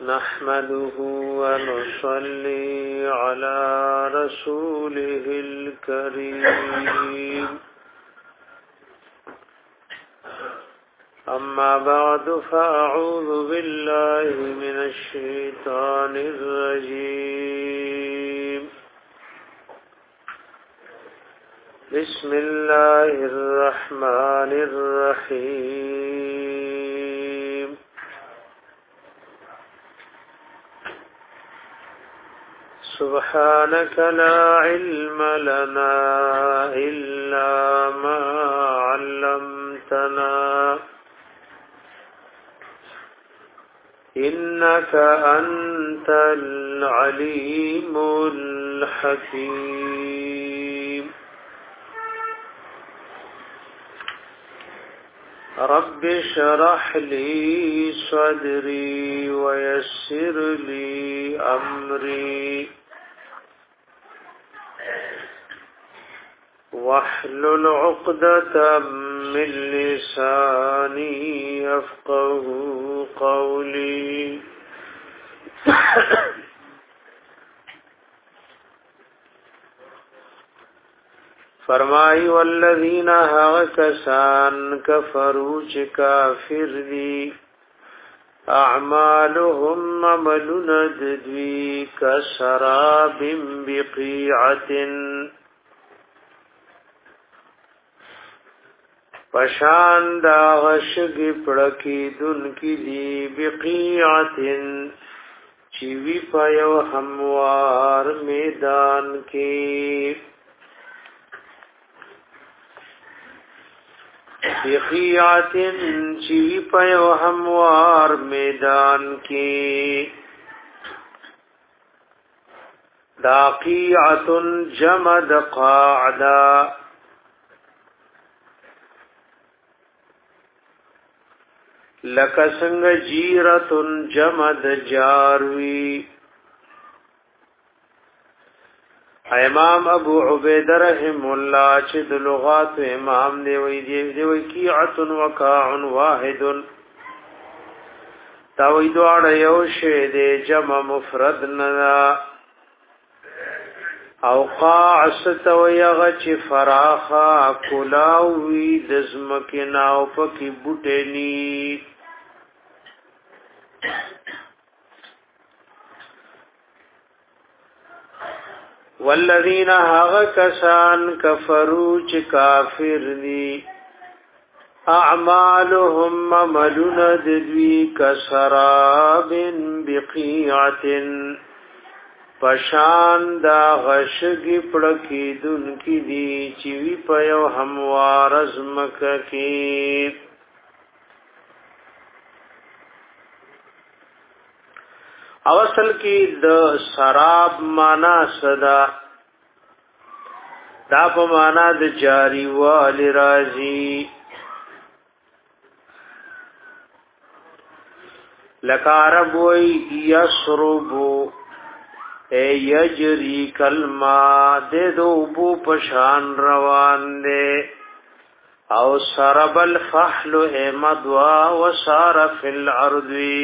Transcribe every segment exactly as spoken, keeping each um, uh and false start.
نحمده ونصلي على رسوله الكريم أما بعد فأعوذ بالله من الشيطان الرجيم بسم الله الرحمن الرحيم سبحانك لا علم لنا إلا ما علمتنا إنك أنت العليم الحكيم رب اشرح لي صدري ويسر لي أمري واحلل عقدة من لساني يفقه قولي فرمائی والذین هغه کسان کفروا چې کافر دي اعمالهم عملنا دوی کسراب بقیعة پشان دا غشگی پڑکی دن کی دی بقیعتن چیوی پایو هموار میدان کی بقیعتن چیوی پایو هموار میدان کی دا قیعتن جمد قاعدا لک سنگ جیرتن جمد جاروی امام ابو عبید رحم اللہ چد لغات امام دیوی دیوی کیعتن وکاعن واحدن تاوی دوار یوشے دے جمع مفرد ندا او قاع ستوی غچ فراخا کلاوی دزمکناو پکی بوٹنی والذین هغه کسان کفروا چې کافر دي اعمالهم عملون دوی کسراب بقیعة پشان دا غشگی پڑکی دن کی دی چیوی پیو هموار ازمک کی اوصل کی د سراب مانا صدا دا په مانا د جاری والی رازی لکارب وی یسربو اے یجری کلما دے دو بو پشان روان دے او سرب الفحل اے مدوا وسار فی العرضی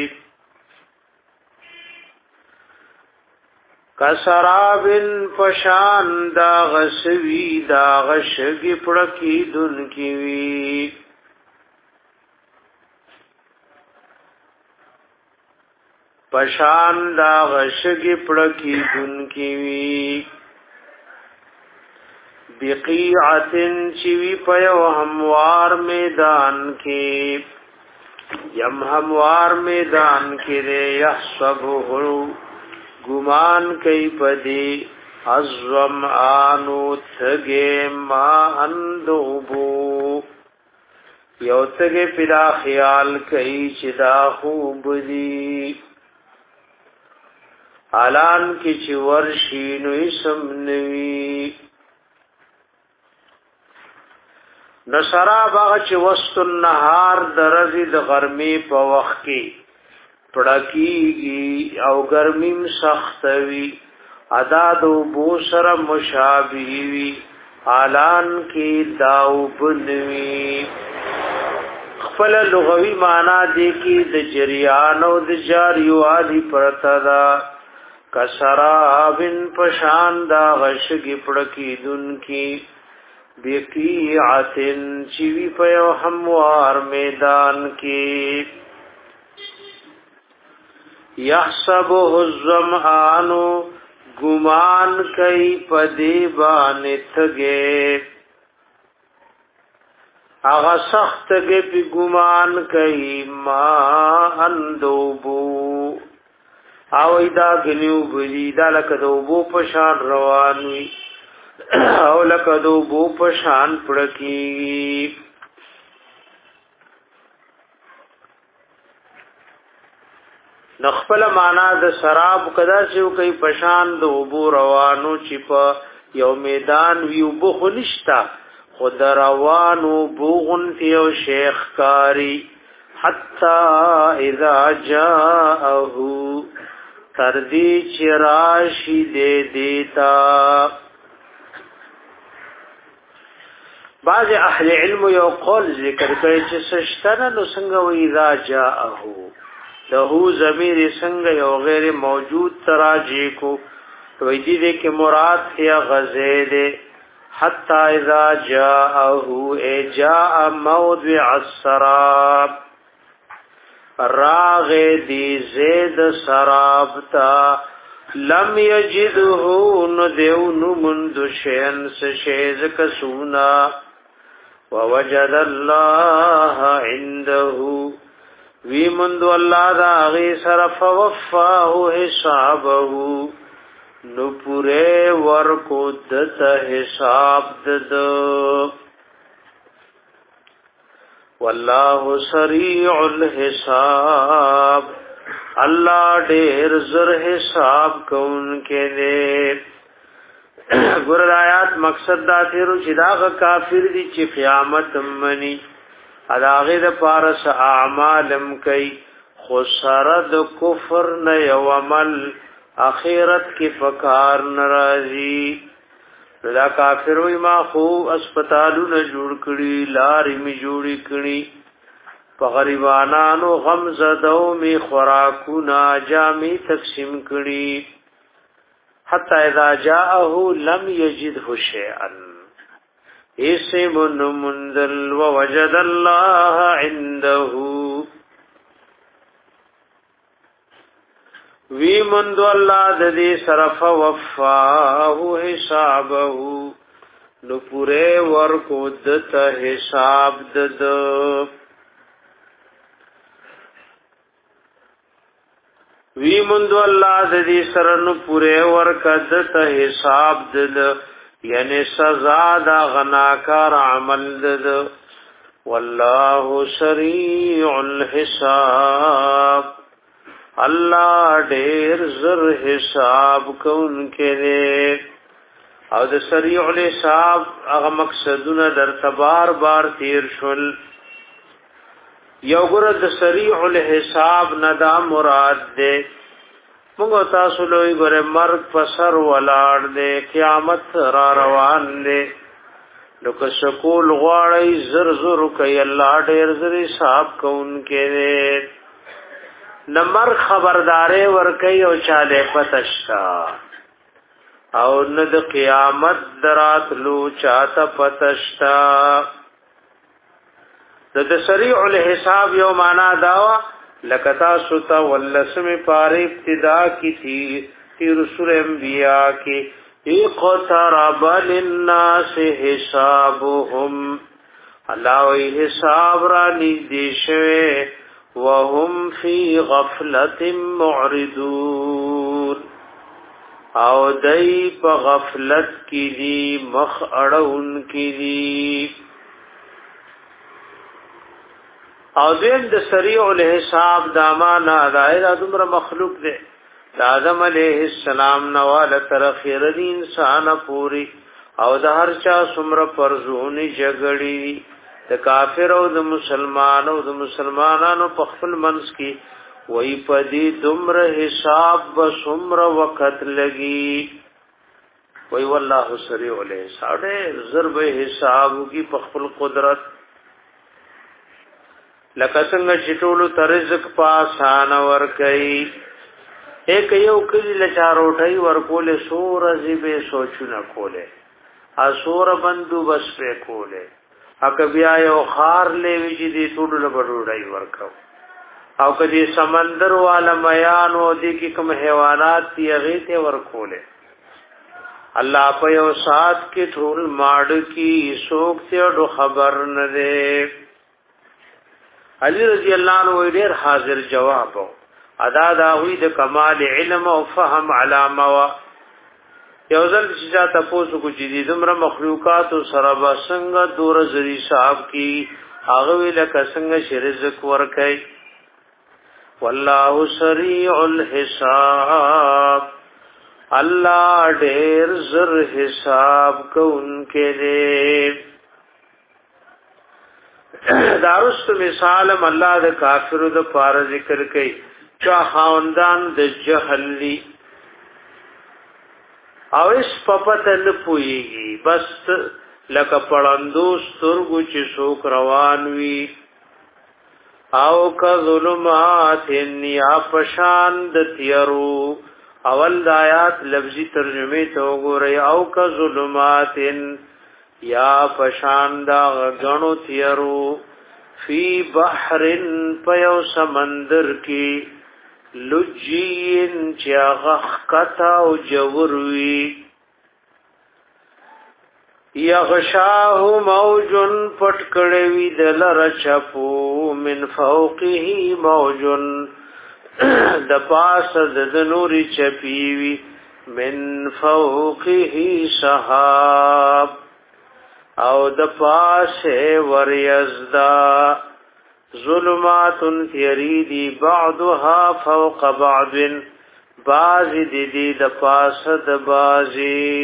کسرابن پشان دا غسوی دا غشگی پڑکی دن کیوی پشان دا غشگی پڑکی دن کیوی بقیعتن چیوی پیو هموار میدان کی یم هموار میدان کی دے یحسبہو گمان کئی پدی ازوم آنو تھگے ما اندوبو یو تھگے پدا خیال کئی چدا خوب دی علان کی چی ورشینو اسم نوی نصرا باغ چی وسط النهار درزی د غرمی په وخت کی پڑکیگی او گرمیم سختوی ادادو بوسر مشابهوی آلان کی داو بنوی خپل لغوي معنا دی کې د جریان او د جاری وادي پرتدا کسرابن پشان دا غشگی پڑکی دن کی بیقیعتن چیوی پیو هموار میدان کی یحسبه الظمآنو گمان کئی پدیبان تگے آغا سخت گے پی گمان کئی ما اندوبو او ایدا گنیو بلی دا لکه دو بو پشان روانوی او لکه دو بو پشان پڑکی نخپل معنا د سراب کدا سیو کئی پشان دو بو روانو چی پا یو میدان ویو بو خنشتا خود روانو بوغن تیو شیخ کاری حتی اذا جاءہو تردی چراشی دے دیتا بعض اهل علم یو قول ذکر کوي چې سشتنه نو څنګه و اذا جاءه له ضمیر څنګه یو غیر موجود تراجی کو وې دې کې مراد یا غزید حتا اذا جاءه اے جاء موضع السراب راغ دی زید سرابتا لم یجده ندیون منذ شین سشیز کسونا ووجد اللہ عنده وی منذ اللہ دا غی صرف وفاہ حسابه نو پورے ورکو دت حساب دد والله سریع الحساب اللہ ډیر زر حساب کون کې دے ګور آیات مقصد دا تیرو چې دا کافر دي چې قیامت منی اداغه د پارس اعمالم کوي خو سره د کفر نه یو عمل اخرت کې فکار ناراضي دا کافر وي ما خو اسپیټالونه جوړ کړي لارې می جوړې کړي په غریبانو غم زدو می خوراکونه جامې تقسیم کړي حتی اذا جاءه لم يجده شيئا اسم منذل ووجد الله عنده وی مند الله د دې صرف وفاه حسابه نو پوره ورکو دت حساب دد وی مند الله د دې سره نو پوره ورکو دت حساب دد یعنی سزا دا غناکار عمل دد والله سریع الحساب اللہ ډیر زر حساب کون کې او د سریع الحساب هغه مقصدونه در تبار بار تیر شول یو ګره د سریع الحساب ندا مراد ده موږ تاسو لوی ګره مرګ پسر ولاړ ده قیامت را روان ده نو که شکول غواړی زر زر کوي الله ډیر زر حساب کون کې نمبر خبردارے ورکی او چاله پتشتا او ند قیامت درات لو چاہتا پتشتا د سریع الحساب یو معنا داوا لکتا ستا واللسم پار ابتدا کی تھی تی رسول انبیاء کی اقترب للناس حسابهم اللہ وی حساب را نزدیشوے وهم فی غفلت معرضون او دای په غفلت کې دي مخ اړون کې دي او دین د سریع الحساب دامانا دایره دمر مخلوق دی آدم علیہ السلام نواله تر خیر دی انسان پوری او د هر چا څومره پرزونی جګړی د کافر او د مسلمان او د مسلمانانو په خپل منځ کې وای پدی دمر حساب بسمر وقت لگی وای والله سریع الحساب ضرب حساب کی په خپل قدرت لکه څنګه چې ټول ترزق پاسان ور کوي ایک یو کلی لچاروټي ور کوله سور زیبه سوچونه کوله اسور بندو بس په کوله اک بیا یو خار لوي چې دې ټول له بډوډای ورکو او کدي سمندر والا میانو دي کی کوم حیوانات دی هغه ته ورکوله الله په یو سات کې ټول ماډ کی شوق ته خبر نه ده علي رضی الله عنه ډیر حاضر جواب ادا دا وی د کمال علم او فهم علامه وا یو ځل چې تاسو کو چې دې زمره مخلوقات سره بسنګ دور زری صاحب کی هغه ویل کسنګ شرزق ورکای والله سریع الحساب الله ډېر زر حساب کوونکې دی دارست مثالم الله د کافرو د پار ذکر کوي چا خاوندان د جهلی او اس پپتن پويږي بس لکه پړندو سترګو چې څوک روان وي او کا ظلمات یا پشان د تیرو اول د آیات لفظي ترجمه ته وګورئ او کا ظلمات یا پشان دا غنو تیرو فی بحر پیو سمندر کی لجین چا غخکتا او جوروی یغشاه موجن پټکړوي دلر چپو من فوقه موجن د پاس د نوري چپیوي من فوقه سحاب او د پاسه وریزدا ظلمات تیریدی بعضها فوق بعض بعض دی دی د پاسه د بازی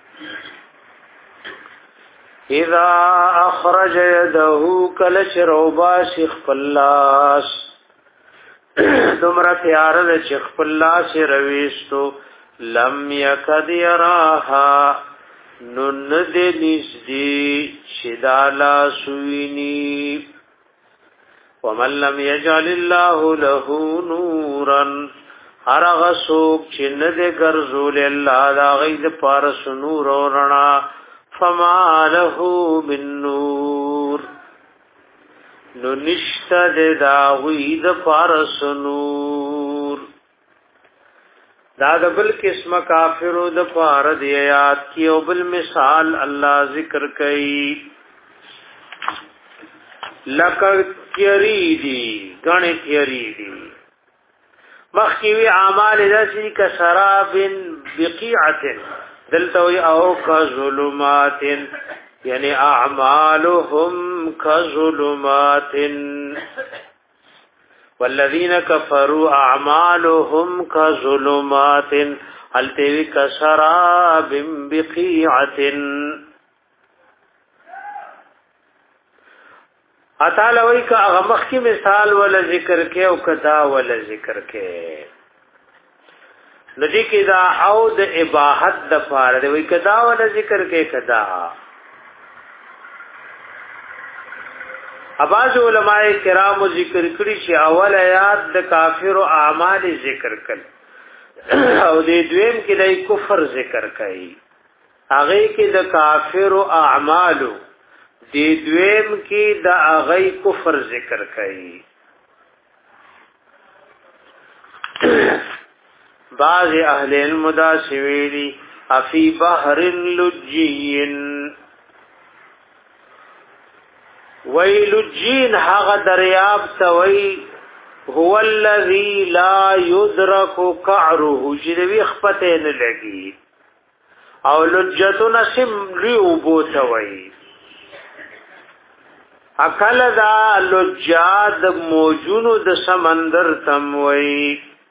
اذا اخرج يده کلچ روباس خپلاس دمرا تیار د خپلاس رويستو لم يكد يراها نن دې نږدې شدالا سويني ومن لم يجعل الله له نورا هرغ سوق چې نه دې ګرځول الله دا غید پارس نور ورنا فما له من نور نو نشتا دې دا غید پارس نور دا د بل قسم کافرو د پار دی آیات کی او بل مثال الله ذکر کړي لکه کیریدی غنی کیریدی مخکوی اعمال داسی کا سرابن بقیعت دلتوی او کا ظلمات یعنی اعمالهم کا ظلمات والذین کفروا اعمالهم كظلمات هل تیوی کسراب بقیعت اتالوی کا اغمخ کی مثال ولا ذکر کے او کدا ولا ذکر کے ندی کی دا او د اباحت د پاره دی وی کدا ولا ذکر کے کدا اباظ علماء کرام ذکر کړي چې اول آیات د کافر او اعمال ذکر کړي او د دویم کې د کفر ذکر کړي هغه کې د کافر او اعمال د دویم کې د هغه کفر ذکر کړي بعض اهل علم دا سویلی افی بحر لجین ویلجین هغه دریاب توي هو الذي لا يدرك قعره جدوی خپته نه لګي او لجتنا سم لیو بوتوي اکل دا لجاد موجونو د سمندر تموي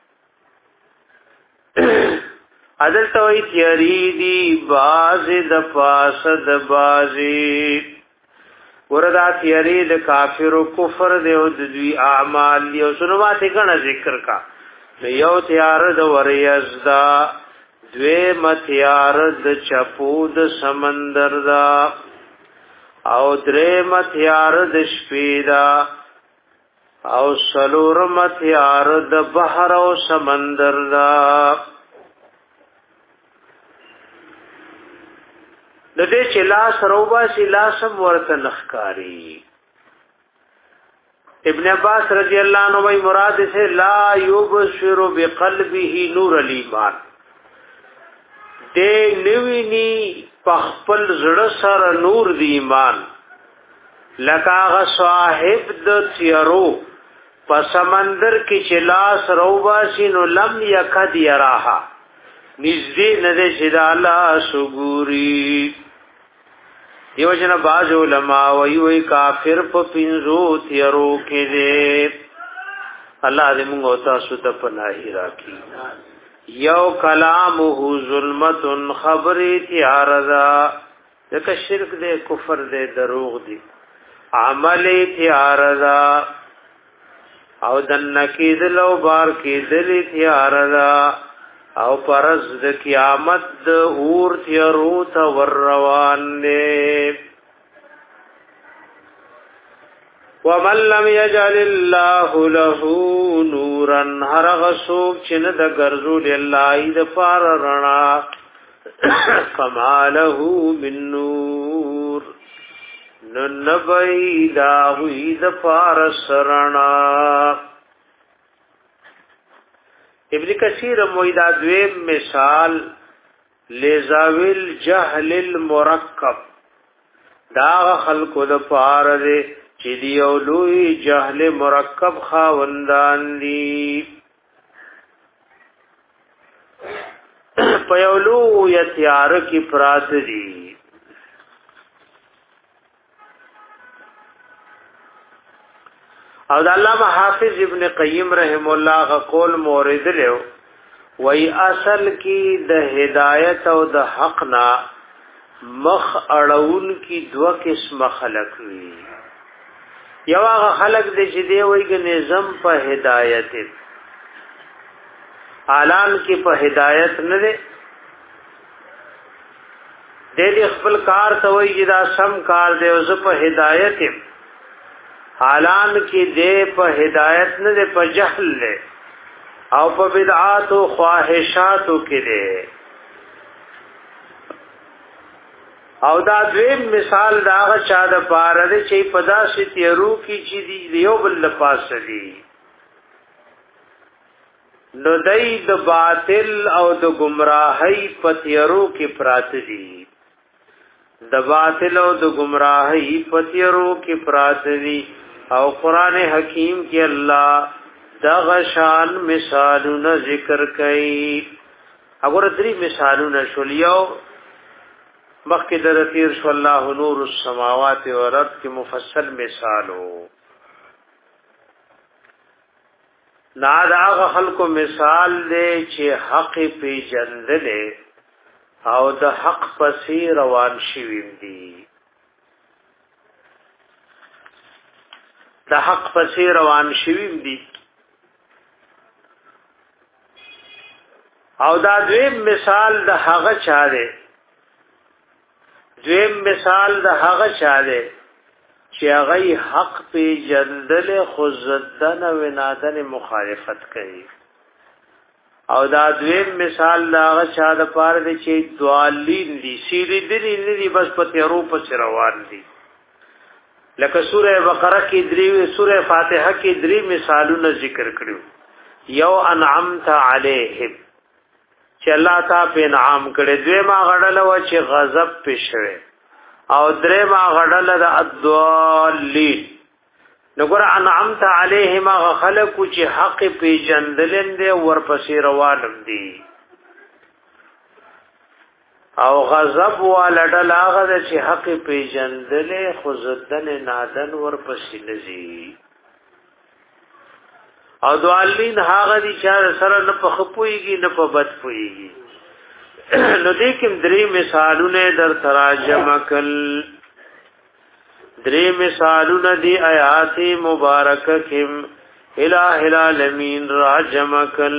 عدل توي تیری دی باز د پاس د بازی وردا تیری د کافر او کفر د او د دوی اعمال یو سنوات کنا ذکر کا یو تیار د وریزدا دوی متیار د چپو د سمندر دا او درې متیار د شپې دا او سلورم تیار د بحر او سمندر دا د دې چې لاس روبا سی لاسم ورته نخکاری. ابن عباس رضی اللہ عنہ وی مراد سے لا یبصر بقلبه نور الایمان دې نویني پخپل زړه سره نور دی ایمان لکه هغه صاحب د تیرو په سمندر کې چې لاس روباسي نو لم یکد یراها نږدې نه دې چې د الله سګوري. دیو جن باز علماء وی وی کافر په پینزو تیرو کې دې الله دې موږ او تاسو ته پناهي راکړي. یو کلامه ظلمت خبر تیار دا دغه شرک دې کفر دې دروغ دې عمل تیار دا او دنکی دلو بار کی دلی تیار دا او پرز د قیامت د اور تیرو تا ور روان دے. ومن لم یجعل اللہ له نورا هر غسوک چن د گرزول اللہ د پار رنا فما له من نور ننبئی داوی د پار سرنا. ابن کثیر مویدا دویم مثال لزاویل جهل المرکب دا خلق د پار دے چې دی اولوی جهل مرکب خاوندان دی پیولو یتیار کی پرات دی. او د علامه حافظ ابن قیم رحم الله غ قول مورد له وای اصل کی د هدایت او د حق نا مخ اړون کی دو قسم خلق وی. یو هغه خلق د چې دی وایي نظام په هدایت اعلان کی په هدایت نه دی د دې خپل کار ته وایي چې دا سم کار دی او زه په هدایت حالان کی دے په ہدایت نه دے په جهل لے او په بدعات او خواہشات کې دے. او دا دویم مثال دا چا د پاره دے چې په داسې تیرو کې چې دی یو بل پاس دی نو دای د باطل او د گمراهی په تیرو کې پرات دي د باطل او د گمراهی په تیرو کې پرات دي. او قران حکیم کې الله دا غشان مثالونه ذکر کړي. وګوره درې مثالونه شولیو مخکې د رتیر شو الله نور السماوات والارض کې مفصل مثالو نا دا خلکو مثال دی چې حق پی جندلې او د حق پسې روان شي دي د حق پسې روان شویم دي. او دا دویم مثال د هغه چا دی دویم مثال د هغه چا دی چې هغه حق په جندل خو زدن او نادن مخالفت کوي. او دا دویم مثال د هغه چا د پاره دی چې دوالین دي سیری دي نه دي بس په تیرو په روان دي. لکه سوره بقره کې درې سوره فاتحه کې درې مثالونه ذکر کړو. یو انعمت علیهم چې الله تعالی په انعام کړي، دویما غړل و چې غضب پښوي، او درېما غړل د الضالین. نګور انعمت علیهم خلق چې حق په جندلند ورپسې روانم دي، او غضب ولډل هغه چې حق په جندلې خزدن نادن ورپسې نزي، او دوالین هغه دي چې سره نه په خپويږي نه په بد پويږي. نو دې کوم درې مثالونه در تراجم کل، درې مثالونه دی آیات مبارکه کم الہ العالمین راجم کل.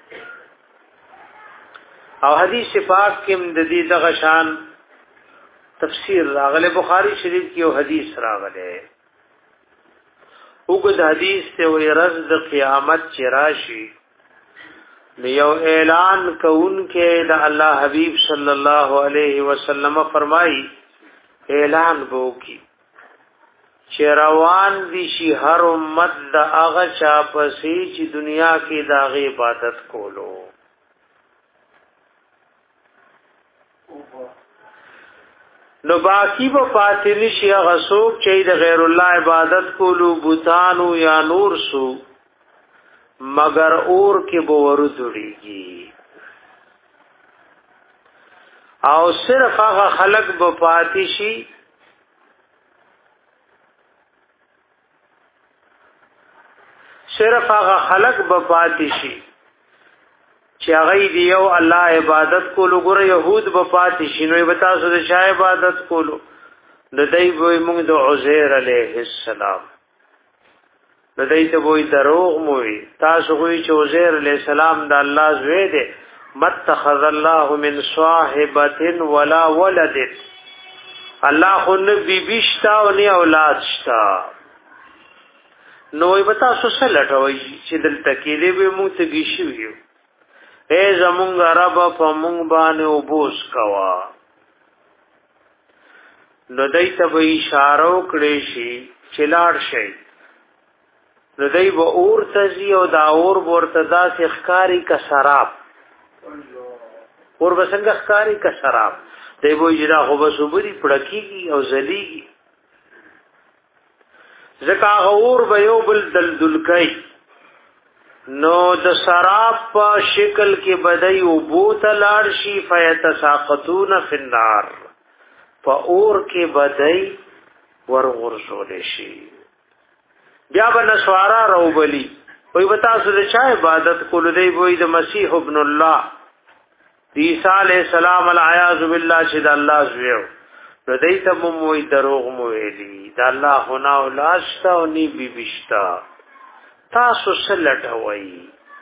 او حدیث پاک کم د دې دغه شان تفسیر راغله بخاری شریف کې یو حدیث راغله وګد حدیث ته وی رز د قیامت چې راشي یو اعلان کون کې د الله حبیب صلی الله علیه وسلم فرمایي اعلان وو کی چې روان دي شي هر امت د هغه چا پسې چې دنیا کې د هغه عبادت کولو نو باقی به فاتنی شي هغه څوک چې د غیر الله عبادت کولو بوتانو یا نور سو مگر اور کې به ورځړيږي او صرف هغه خلق به پاتې شي صرف هغه خلق به پاتې شي چې هغه دی یو الله عبادت کولو ګره يهود به پاتې شي نو به تاسو د شای عبادت کولو د دای به موږ د عزیر علیه السلام د دای ته وې دروغ موي تاسو وې چې عزیر علیه السلام د الله زوی دی متخذ الله من صاحبه ولا ولد الله خو نه بیبي شتا او نه اولاد شتا نو به تاسو سره لټوي چې دلته کې دې به موږ ته گیشو اے زمونږ رب په مونږ باندې وبوس کوا نو دایته به اشاره وکړي شي چې لاړ شي نو دای به اور تزي او دا اور ورته داسې ښکاری کا شراب اور وسنګ ښکاری کا شراب دی به اجرا خو به صبري پړکیږي او زليږي زکا اور به یو بل دلدل کوي نو د سراب په شکل کې بدای او بوت لاړ شي فیتساقطون فی النار په اور کې بدای ورغورځول شي بیا به نسوارا روبلی وي وتا سره چا عبادت کول دی وي د مسیح ابن الله عیسی علیہ السلام العیاذ بالله چې د الله زویو نو دای ته مو وي دروغ مو ویلی د الله هنا او لاشتا او نی بی بشتا تاسو سلټوي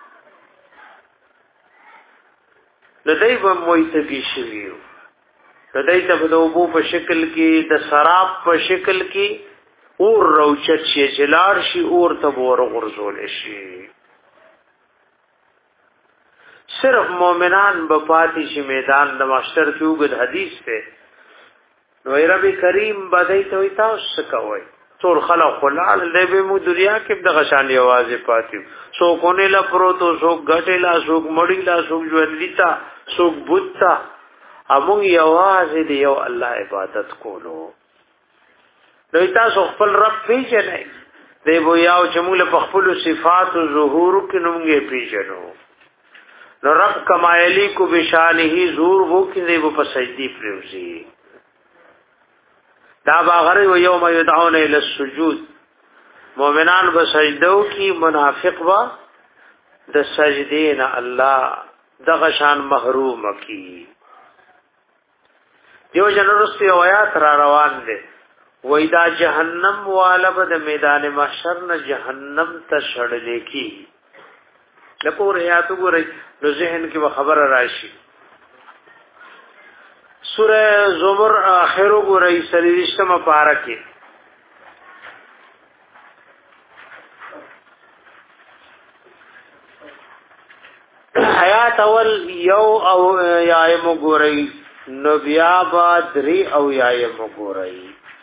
لدای په مویته کې شویو لدای ته په دوبو په شکل کې د سراب په شکل کې اور روچت شي جلار شي اور ته ور غرزول شي صرف مؤمنان په پاتې شي میدان د محشر کې وګد حدیث ته نو رب کریم بدای ته وي تاسو کوي ټول خلق خلال دې به مو دنیا کې د غشان یوازې پاتې سو کونه لا پروتو سو غټه لا سو مړی لا سو ژوندیتا سو بوتا امون یوازې دی یو الله عبادت کولو نو تاسو خپل رب پیژنئ دې بو یاو چې موږ په خپل صفات او ظهور کې نومږي پیژنو نو رب کمایلی کو بشانه زور وو کې دې په سجدي پروزي دا باغره و یوم یدعون الی السجود مؤمنان به سجدو کی منافق با د سجدین الله دغه شان محروم کی دیو جنرستی آیات را روان دي وای دا جهنم والا به د میدان محشر نه جهنم ته شړل کی لکه وریا تو ګورئ نو ذهن کې خبر راشي سورہ زمر آخرو گوری سریشتم پارکی حیات اول یو او یایم گوری نبیا با دری او یایم گوری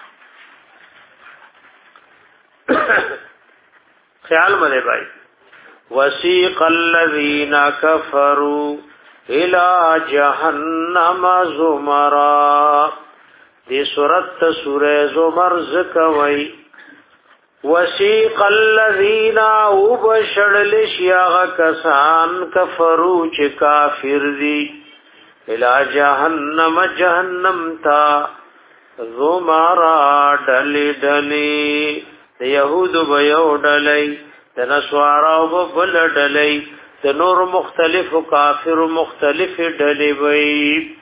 خیال مدے بھائی وسیق الذین کفروا الى جهنم زمرا دی سورت سورہ زمر زکوی وسیق الذین وبشرل شیاغ کسان کفرو چ کافر دی الى جهنم جهنم تا زمرا ڈلی ڈلی یهود بیو ڈلی دنسوارا وبل ڈلی د نور مختلف او کافر مختلف ډلې وي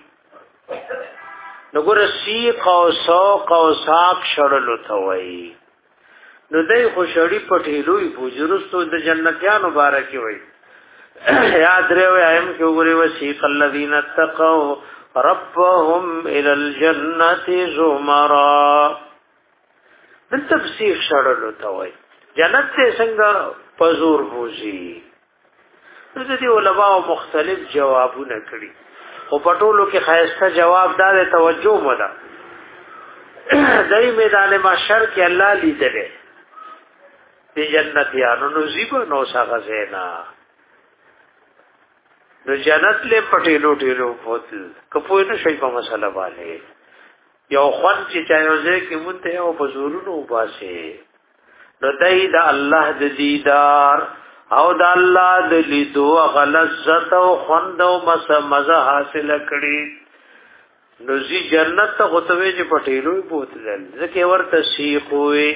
نګور سیق او سوق او ساق شړلو ته وي نو دای خوشړی پټېلوي بوجرستو د جنتیانو مبارکي وي یاد لرئ ایم کې وګورئ وسیق الذین اتقوا ربهم الى الجنه زمرا. د تفسیر شړلو ته وای جنت ته څنګه پزور بوزي. د دې علماء مختلف جوابونه کړي او پټولو کې خاصه جواب دار توجه مودا. دای میدان محشر کې الله لیدل دي جنتیانو نو زیبو نو څنګه زینا نو جنت له پټېلو ټېلو پوتل کپوې نو شي په مسله باندې یو خون چې چایوځه کې مونته او بزورونو وباسه نو دای د الله د دیدار او د الله د لیدو غلظت او خوند او مزه حاصل کړي نو زی جنت ته غوتوي چې پټېلو بوتل ځکه ورته شیخ وي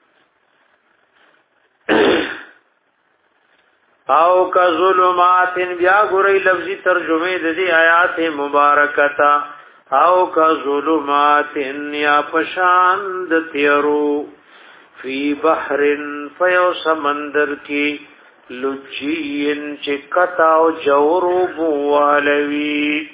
او کا ظلمات بیا ګورې لفظي ترجمه د دې آیات مبارکتا او کا ظلمات یا پشان د تیرو فی بحر فیو سمندر کی لجین چکتا او جورو بوالوی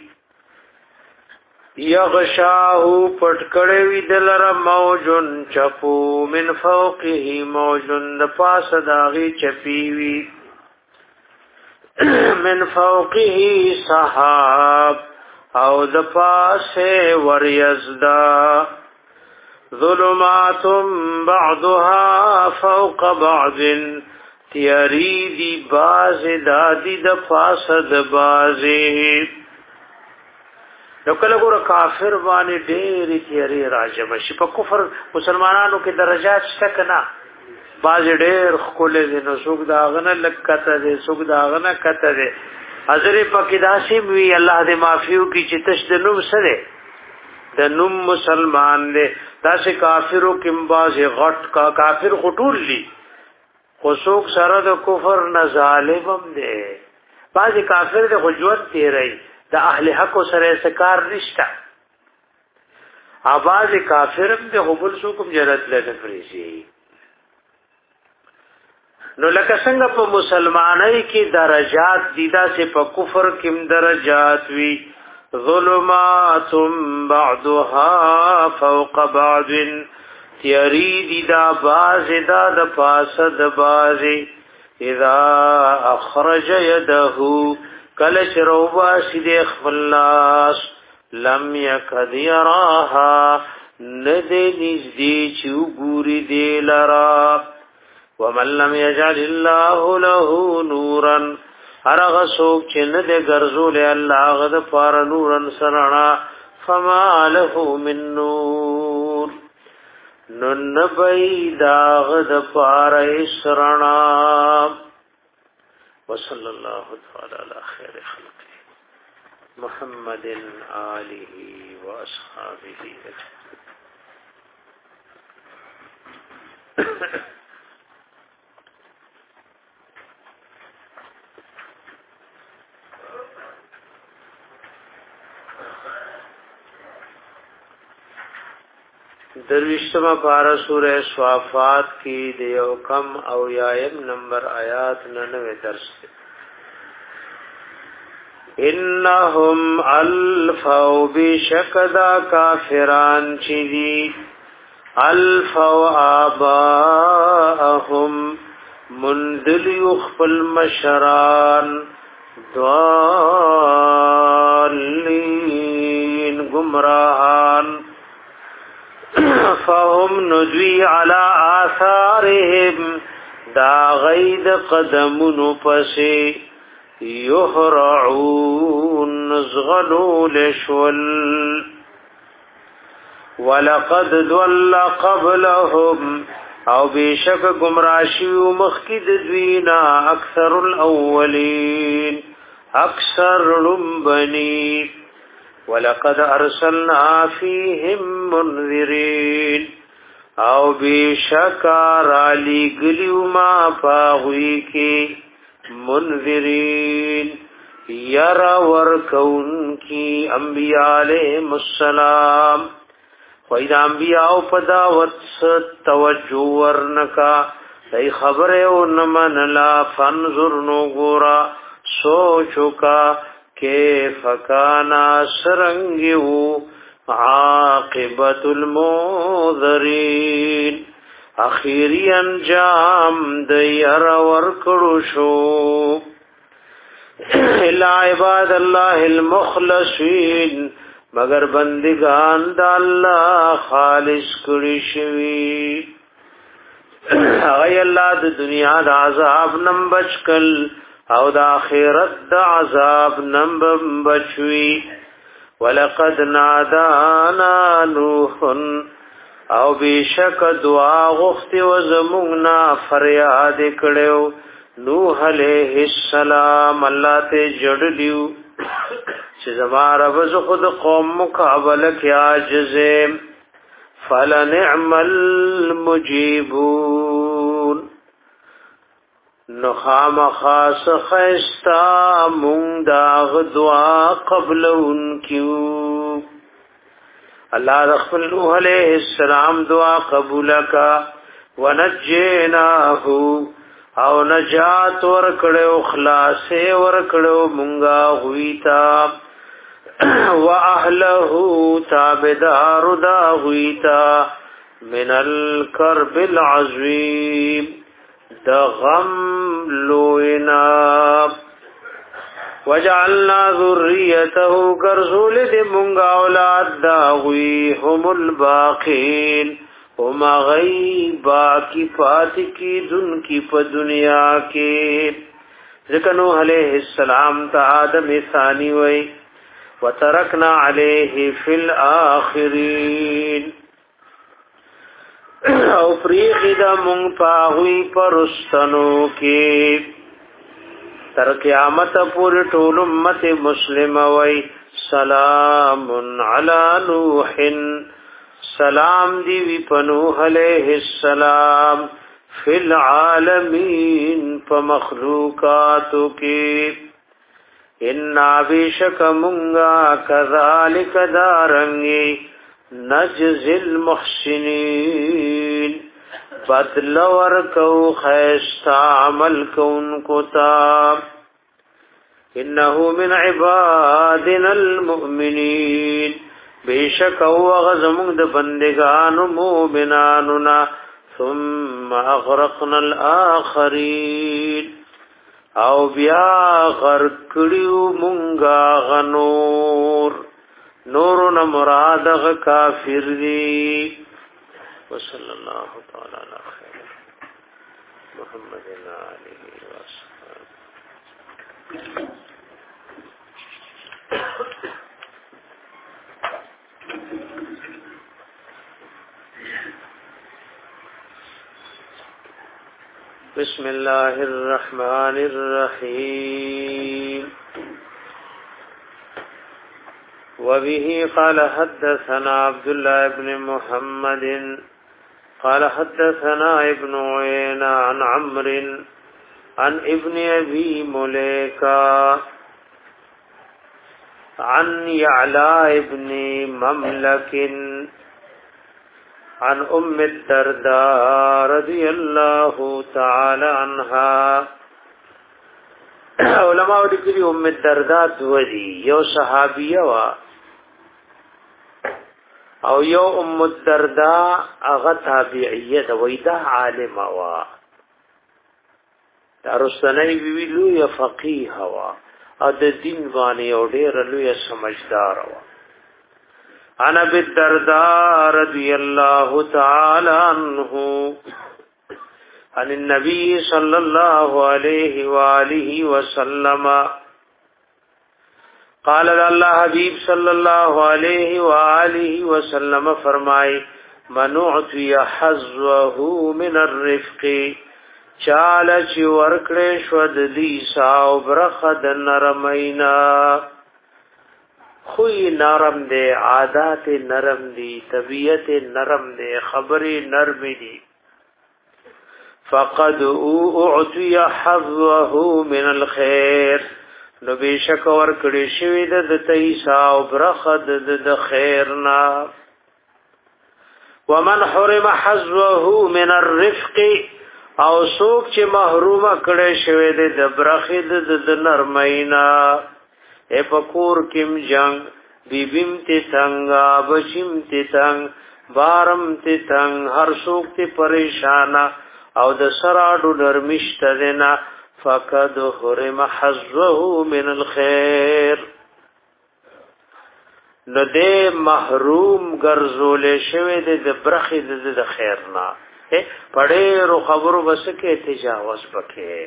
یغشاہو پٹکڑوی دلر موجن چپو من فوقه موجن دپاس داغی چپیوی من فوقه صحاب او دپاس وریزدا ظلمات بعضها فوق بعض تیریدی باز دادی دپاس دبازی نو کله ګور کافر باندې ډېری تیری راجم شي په کفر مسلمانانو کې درجات شته کنا باز ډېر خپل دي نو څوک داغنه لکته دي څوک داغنه کته دي حضرت پاک داسي وی الله دې معافيو کی چې تش د نوم سره د نوم مسلمان دي داسې کافرو کې باز غټ کا کافر خطول لی خو څوک سره د کفر نه ظالمم دي باز کافر د خجوت تیری د اهل حق سره سکار نشتا आवाज کافرم د قبول سو کوم جرات له فریسی نو لکه څنګه په مسلمانۍ کې درجات دیدا سے په کفر کې درجات وی ظلمات بعضها فوق بعض تیری دیدا باز دا د پاسد باز اذا اخرج يده کل چروبا سیده خفلاس لم یک دیراها نده نزدی چو گوری دی لرا ومن لم یجعل اللہ له نورا ارغ سوک چه نده گرزول اللہ غد پار نورا سرنا فما له من نور ننبی دا غد پار سرنا وصلى الله تعالى على خير خلقه محمد آله وأصحابه درویشتما پارا سورہ صافات کی دیو کم او یایم نمبر آیات ننوے درس انہم الفو بشکدا کافران چیدی الفو آباءہم مندل یخفل مشران دوالین گمراہان فهم ندوی علی آثارهم دا غید قدمون پسی یهرعون نزغلول شول ولقد دول قبلهم او بیشک گمراشی و مخکد دوینا اکثر الاولین اکثر لنبنی ولقد ارسلنا فيهم منذرين او بشکار علی گلیو ما پاغوی کی منذرین یرا ورکون کی انبیاء علیہ السلام خوید انبیاء پداوت توجہ ورنکا ای خبر او نمن لا فانظر نو گورا سوچو کا کیف کانا سرنگیو عاقبت المنذرین اخیری انجام دیر ورکڑو شو الا عباد اللہ المخلصین مگر بندگان دا اللہ خالص کړي شوی اغی اللہ دا دنیا دا عذاب نم بچکل او دا آخرت دا عذاب نم بچوی ولقد نادانا نوح او بیشک دعا غفت و زمونا فریاد کڑیو نوح علیہ السلام اللہ تے جڑ لیو چه زمان ربز خود قوم مقابل کیا جزیم فلنعم المجیبون نخام خاص خیستا مونگ داغ دعا قبل انکیو اللہ رخل نوح علیہ السلام دعا قبول کا ونجیناہو او نجات ورکڑو خلاصے ورکڑو مونگا ہویتا و اہلہو تابدار دا ہویتا من الکرب العظیم دا غم لوئنا وجعلنا ذریته کرزول دی مونگا اولاد دا ہوی هم الباقین وما غیبا کی پاتی کی دن کی پا دنیا کے ذکر نوح علیہ السلام تا آدم ثانی وی وترکنا علیہ فی الاخرین او فریقی دا مونگ پاغوی پرستنو کے تر قیامت پور طول امت مسلم وی سلام علی نوحن سلام دی وی پنوح علیہ السلام فی العالمین فمخلوقاتو کی انا بیشک منگا کذالک دارنگی نجزی المحسنین بدلور کو خیستا عمل کون کتا انہو من عبادنا المؤمنین بیشک او غزمون د بندگانو مومنانونا ثم اغرقنا الاخرین او بیا غرق کړیو مونږه غنور نورنا مراد غ کافر دی وصلی الله تعالی علی خیر محمد علیه وسلم. بسم الله الرحمن الرحيم وبه قال حدثنا عبد الله بن محمد قال حدثنا ابن عيينة عن عمرو عن ابن أبي مليكة عن يعلى ابن مملك عن ام الدرداء رضی اللہ تعالی عنها علماء دکری ام الدرداء دوری یو صحابیه وا او یو ام الدرداء اغا تابعیه دا ویدا عالم وا دارستنی بیوی لوی فقیه وا او دا دین بانی او دیر لوی سمجدار وا عن ابي الدرداء رضي الله تعالى عنه عن النبي صلى الله عليه وآله وسلم قال الله حبيب صلى الله عليه وآله وسلم فرمائے من اعطي حظه من الرفق چال چی ورکړې شو د دې ساو برخد نرمینا خوی نرم دے عادات نرم دی طبیعت نرم دے خبری نرم دی فقد اعطی حظه من الخير نو بیشک ورکړې شوی د تیسا او برخد د خیرنا ومن حرم حظه من الرفق او سوک چې محرومه کړي شوی د برخد د نرمینا اے پکور کم جنگ بیبیم تی تنگا بچیم تی تنگ بارم تی تنگ هر سوک تی پریشانا او د سراډو نرمشت دینا فقد حرم حظه من الخير نو دې محروم ګرځول شوی د برخې د خیر نه پړې خبرو بس کې تجاوز وکړي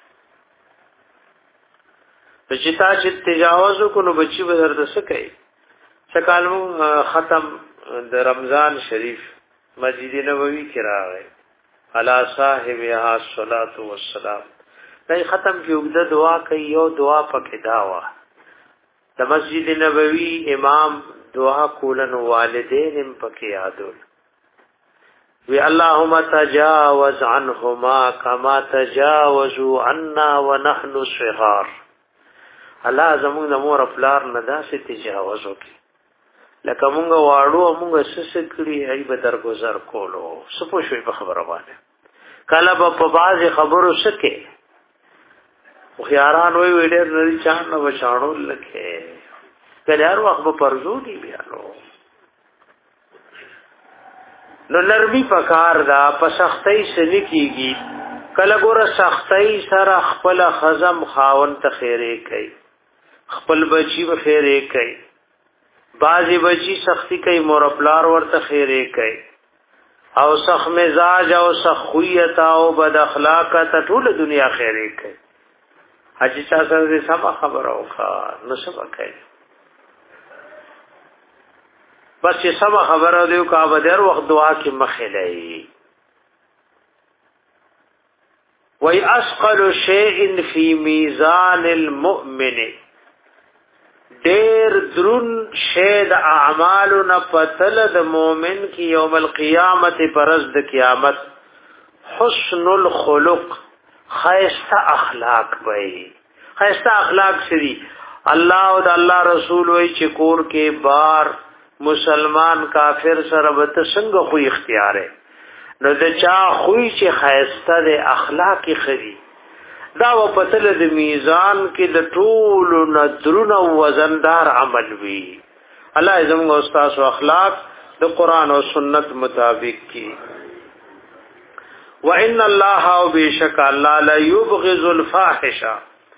چې تا چې تجاوز کو نو بچي به درته څه کوي سکالمو ختم د رمضان شریف مسجد نبوي کې راغی علی صاحبها الصلاۃ والسلام دای ختم کې وګړه دعا کوي یو دعا پکې داوا د مسجد نبوي امام دعا کولن والدین پکې یادول وی اللهم تجاوز عنهما كما تجاوزوا عنا ونحن صغار الله زموږ د مور خپلار نه داسې تجاوز وکي لکه مونږ واړو مونږ سس کړی ای به درگذر کولو سپو شوي په خبره باندې کله په باز خبرو سکه خياران وی ویډر لري چان نو بچاڼو لکه کله هر وخت په پرزو دی بیانو نو نرمی پکار دا په سختۍ سلی کیږي کله ګوره سختۍ سره خپل خزم خاون ته خیره کوي خپل بچی به خیره کوي بازي بچی سختی کوي مور خپلار ورته خیره کوي او سخ مزاج او سخویت او بد اخلاق ته ټول دنیا خیره کوي حج چا سره سم خبر او کا نو سبا کوي بس چې سم خبر او دیو کا بدر وخت دعا کې مخلای وای اسقل شیء فی میزان المؤمن ډیر درون شی د اعمالنا پتل د مؤمن کی یوم القیامت پرز د قیامت حسن الخلق خیسته اخلاق وای خیسته اخلاق سری الله او د الله رسول وای چې کور کې بار مسلمان کافر سره وت څنګه خو اختیار نو د چا خو چې خیسته د اخلاق خري دا و پتل د میزان کې د ټول نذرون او وزندار عمل وی الله زموږ استاد او اخلاق د قران او سنت مطابق کی وان الله او بشک الله لا يبغض الفاحشه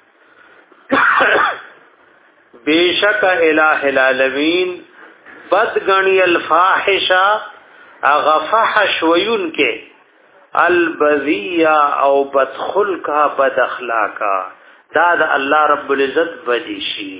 بشک الہ العالمین بدغنی الفاحشه اغفحش وین کې البذیہ او بدخلقا بد اخلاقا دا دا اللہ رب العزت بدیشی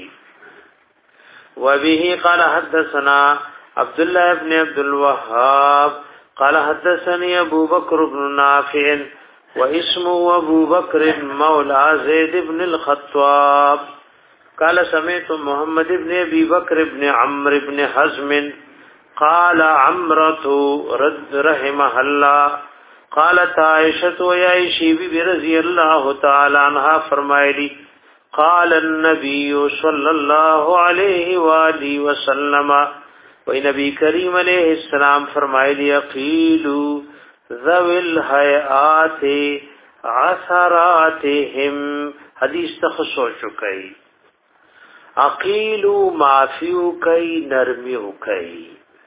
وبه قال حدثنا عبد الله ابن عبد الوهاب قال حدثني ابو بكر بن نافع واسمه ابو بكر مولى زيد بن الخطاب قال سمعت محمد بن ابي بكر بن عمرو بن حزم قال عمرة رد رحمه الله قالت عائشة وعائشة بی رضی اللہ تعالی عنہ فرمائلی قال النبي صلی اللہ علیہ وآلہ وسلم وی نبی کریم علیہ السلام فرمائلی اقیلو ذوی الحیات عثراتهم حدیث تخصو چکئی اقیلو معفیو کئی نرمیو کئی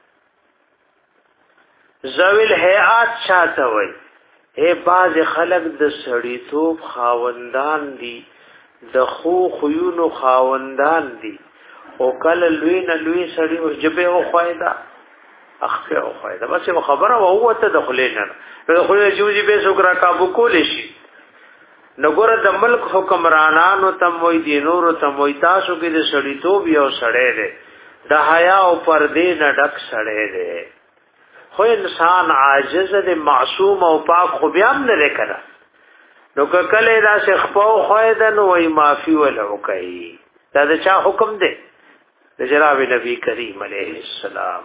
ذویل حیات چاته وای اے باز خلق د سړی توپ خاوندان دي د خو خيونو خاوندان دي او کله لوی نه لوی سړی او جبه او خوایدا اخفه او خوایدا بس یو خبره او هو ته دخلین نه دخلین جوجي به سوکرا کابو کول شي نګور د ملک حکمرانانو تم وای دي نور تم وای تاسو کې د سړی توپ یو سړی دی د حیا او پردې نه ډک سړی دی خو انسان عاجز دی معصوم او پاک خو بیا هم نه کړه نو کله دا شخپو خویدن وای معافی ولو کوي دا د چا حکم دی د جناب نبی کریم علیه السلام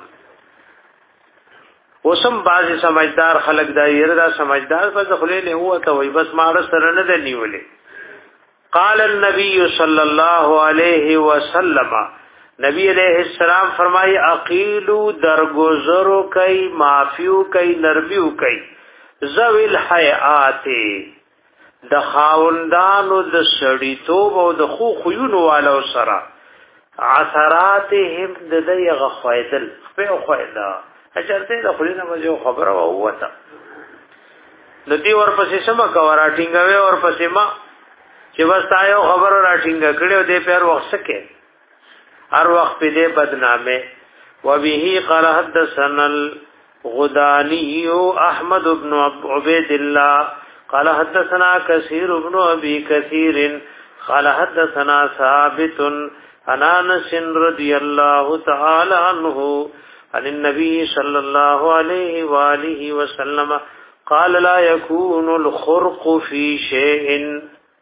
وسم باز سمجھدار خلق دا یره دا سمجھدار په خله نه هو ته وای بس ما سره نه دی نیولې قال النبي صلی الله علیه وسلم نبی علیہ السلام فرمائی اقیلو درگزرو کئی معافیو کئی نرمیو کئی ذوی الحیات د خاوندانو د سړیتوب او د خو خيونو والو سره عثراتهم د دغه خویدل په خویدا اچرته د خلینو مزه خبره او وته ندی ور پسې سم کا راټینګوي اور پسې ما چې بس تایو خبر راټینګ کړو دې پیر وخت سکے هر وخت په دې بدنامه وبه قال حدثنا الغداني احمد بن عبيد الله قال حدثنا كثير بن ابي كثير قال حدثنا ثابت عن انس رضي الله تعالى عنه عن النبي صلى الله عليه واله وسلم قال لا يكون الخرق في شيء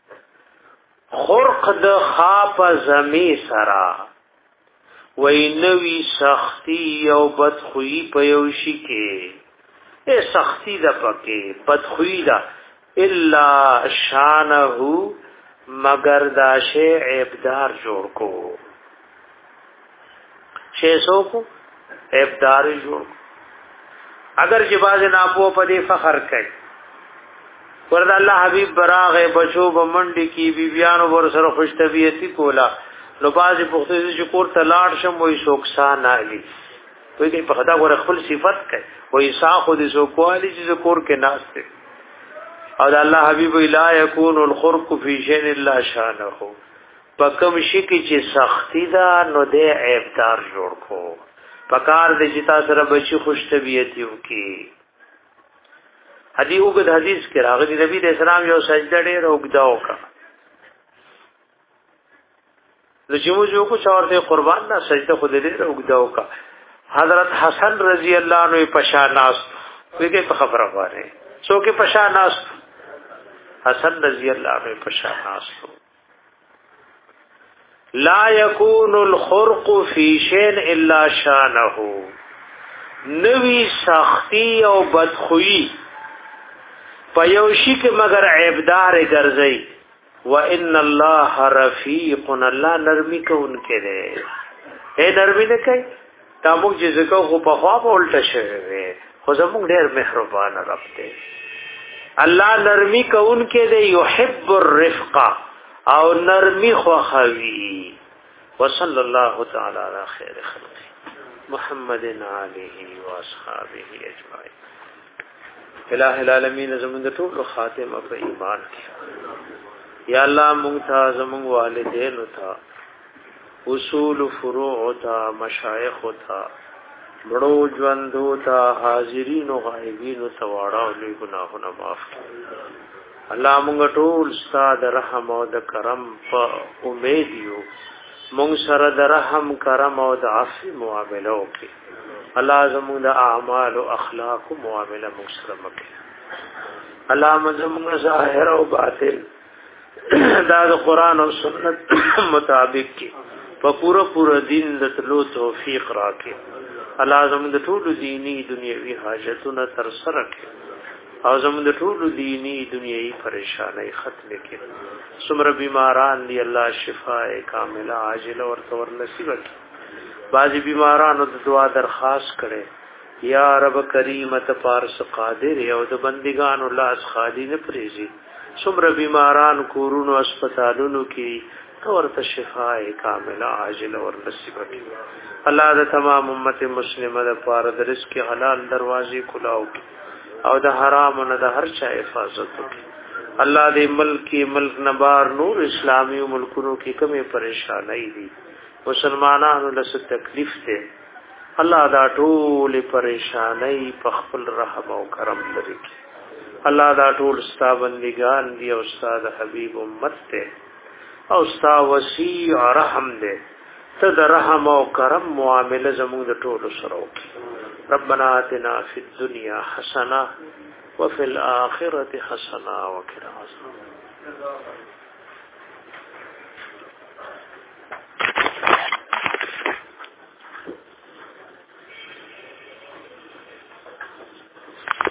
خرق د خاپ زمي سرا وینوی سختی او بدخویی په یو شي کې اے سختی د پکې بدخویی دا الا شانه مگر دا شی عیبدار جوړ کو شی سو کو عیبدار جوړ اگر جواز ناپو په دې فخر کوي ورته الله حبیب براغه بچو بمنډي کی بیبيانو ور سره خوش طبيعتي کولا نو بازي پختې چې کور ته لاړ شم وې سوکسان علي وې کې په خدا ور خپل صفت کوي وې سا خو دې سو کوالي چې کور کې ناشته او د الله حبيب لا يكون الخرق في شيء الا شانه پکم شي کې چې سختی دا نو دې عیبدار جوړ کو پکار دې چې تاسو سره بچي خوش طبيعتي وکي حدیث وګد حدیث کې راغلي نبی د اسلام یو سجده ډېر وګدا وکړه د جمعو جو کو چورته قربان نه سجده خود دې وګدا وکړه حضرت حسن رضی الله عنه پشاناس وګه په خبره واره سو کې پشاناس حسن رضی الله عنه پشاناس لا يكون الخرق في شيء الا شانه نوی سختی او بدخویی پيوشي کې مگر عیبدار ګرځي وان الله رفيق الله نرمي کوونکې ده اے نرمي نه کوي تا موږ چې زکه خو په خوا په الټه شوی خو زموږ ډېر مهربان رب دی الله نرمي کوونکې ده يحب الرفق او نرمي خو خوي وصلى الله تعالى على خير خلقه محمد عليه واصحابه اجمعين الہ العالمین زمون د ټول خاتمه په ایمان کې یا الله مونږ ته زمون والدین او ته اصول فروع ته مشایخ ته بڑو ژوندو ته حاضرین او غایبین ته واړه او لوی ګناهونه معاف کړي الله مونږ ټول ستاسو د رحم او د کرم په امید یو مونږ سره د رحم کرم او د عفو معاملې وکړي الله زموږ د اعمال او اخلاق او معاملې مسلمه کړي الله زموږ ظاهر او باطن دا د قران او سنت مطابق کی په پورا پورا دین د تلو توفیق راکړي الله زموږ د ټول دینی دنیوي حاجتونه تر سره کړي او زموږ د ټول دینی دنیوي پریشانای ختم کړي څومره بیماران دی الله شفاء کامله عاجله ورته ور نصیب کړي بعضی بیمارانو د دعا درخواست کړي یا رب کریم ته پارس قادر او د بندگان الله اس خالی نه پریزي څومره بیماران کورونو هسپتالونو کې ورته شفاء کامله عاجله ور نصیب کړي الله د تمام امت مسلمه د پاره د رزق حلال دروازې کلاو او د حرام نه د هر چا حفاظت وکړي الله دې ملک ملک نبار نور اسلامي ملکونو کې کومه پریشانای دي مسلمانانو له تکلیف ته الله دا ټول پریشانای په خپل رحم او کرم لري الله دا ټول ستا بندگان دی او استاد حبیب امت ته او ستا وسیع رحم دې ته د رحم او کرم معاملې زموږ د ټول سره وکړي ربنا آتنا فی الدنيا حسنه وفي الاخره حسنه وقنا عذاب